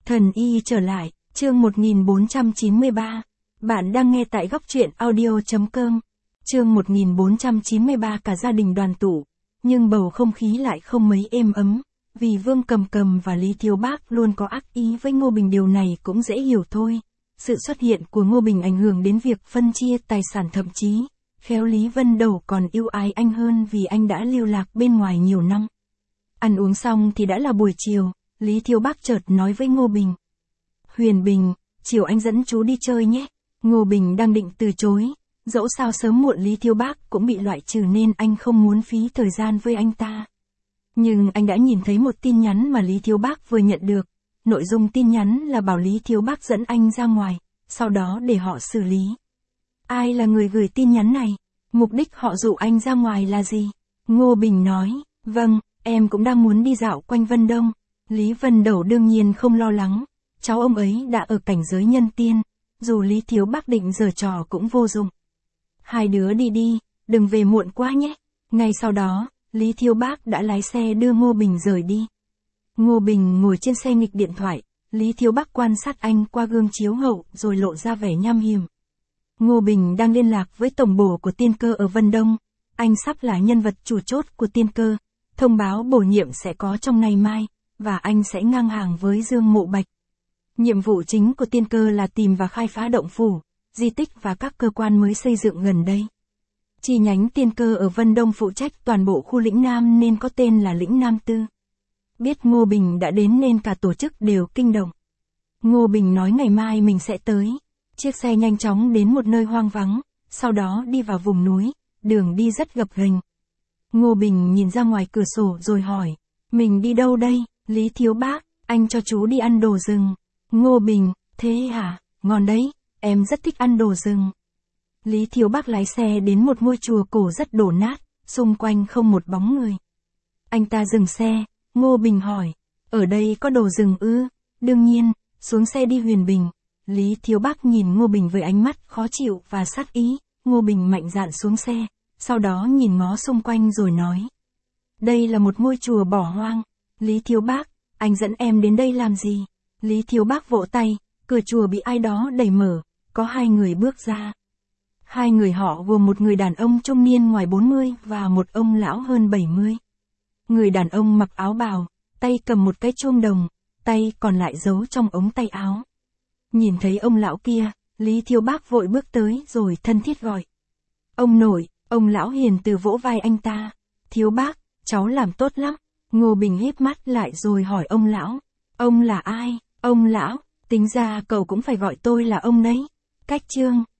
Thần y trở lại, chương 1493. Bạn đang nghe tại góc truyện audio.com. Chương 1493 cả gia đình đoàn tụ, nhưng bầu không khí lại không mấy êm ấm, vì Vương Cầm Cầm và Lý Thiếu Bác luôn có ác ý với Ngô Bình, điều này cũng dễ hiểu thôi. Sự xuất hiện của Ngô Bình ảnh hưởng đến việc phân chia tài sản, thậm chí, khéo Lý Vân Đẩu còn yêu ái anh hơn vì anh đã lưu lạc bên ngoài nhiều năm. Ăn uống xong thì đã là buổi chiều, Lý Thiếu Bác chợt nói với Ngô Bình. Huyền Bình, chiều anh dẫn chú đi chơi nhé. Ngô Bình đang định từ chối, dẫu sao sớm muộn Lý Thiếu Bác cũng bị loại trừ nên anh không muốn phí thời gian với anh ta. Nhưng anh đã nhìn thấy một tin nhắn mà Lý Thiếu Bác vừa nhận được. Nội dung tin nhắn là bảo Lý Thiếu Bác dẫn anh ra ngoài, sau đó để họ xử lý. Ai là người gửi tin nhắn này? Mục đích họ dụ anh ra ngoài là gì? Ngô Bình nói, vâng, em cũng đang muốn đi dạo quanh Vân Đông. Lý Vân Đẩu đương nhiên không lo lắng, cháu ông ấy đã ở cảnh giới nhân tiên, dù Lý Thiếu Bác định giở trò cũng vô dụng. Hai đứa đi đi, đừng về muộn quá nhé. Ngay sau đó, Lý Thiếu Bác đã lái xe đưa Ngô Bình rời đi. Ngô Bình ngồi trên xe nghịch điện thoại, Lý Thiếu Bác quan sát anh qua gương chiếu hậu rồi lộ ra vẻ nham hiểm. Ngô Bình đang liên lạc với tổng bổ của Tiên Cơ ở Vân Đông, anh sắp là nhân vật chủ chốt của Tiên Cơ, thông báo bổ nhiệm sẽ có trong ngày mai, và anh sẽ ngang hàng với Dương Mộ Bạch. Nhiệm vụ chính của Tiên Cơ là tìm và khai phá động phủ, di tích và các cơ quan mới xây dựng gần đây. Chi nhánh Tiên Cơ ở Vân Đông phụ trách toàn bộ khu lĩnh Nam nên có tên là Lĩnh Nam Tư. Biết Ngô Bình đã đến nên cả tổ chức đều kinh động. Ngô Bình nói ngày mai mình sẽ tới. Chiếc xe nhanh chóng đến một nơi hoang vắng, sau đó đi vào vùng núi, đường đi rất gập ghềnh. Ngô Bình nhìn ra ngoài cửa sổ rồi hỏi, mình đi đâu đây? Lý Thiếu Bác, anh cho chú đi ăn đồ rừng. Ngô Bình, thế hả? Ngon đấy, em rất thích ăn đồ rừng. Lý Thiếu Bác lái xe đến một ngôi chùa cổ rất đổ nát, xung quanh không một bóng người. Anh ta dừng xe, Ngô Bình hỏi, ở đây có đồ rừng ư? Đương nhiên, xuống xe đi Huyền Bình. Lý Thiếu Bác nhìn Ngô Bình với ánh mắt khó chịu và sát ý. Ngô Bình mạnh dạn xuống xe, sau đó nhìn ngó xung quanh rồi nói. Đây là một ngôi chùa bỏ hoang. Lý Thiếu Bác, anh dẫn em đến đây làm gì? Lý Thiếu Bác vỗ tay, cửa chùa bị ai đó đẩy mở, có hai người bước ra. Hai người họ gồm một người đàn ông trung niên ngoài 40 và một ông lão hơn 70. Người đàn ông mặc áo bào, tay cầm một cái chuông đồng, tay còn lại giấu trong ống tay áo. Nhìn thấy ông lão kia, Lý Thiếu Bác vội bước tới rồi thân thiết gọi. Ông nội, ông lão hiền từ vỗ vai anh ta. Thiếu Bác, cháu làm tốt lắm. Ngô Bình híp mắt lại rồi hỏi ông lão. Ông là ai? Ông lão, tính ra cậu cũng phải gọi tôi là ông đấy. Cách chương.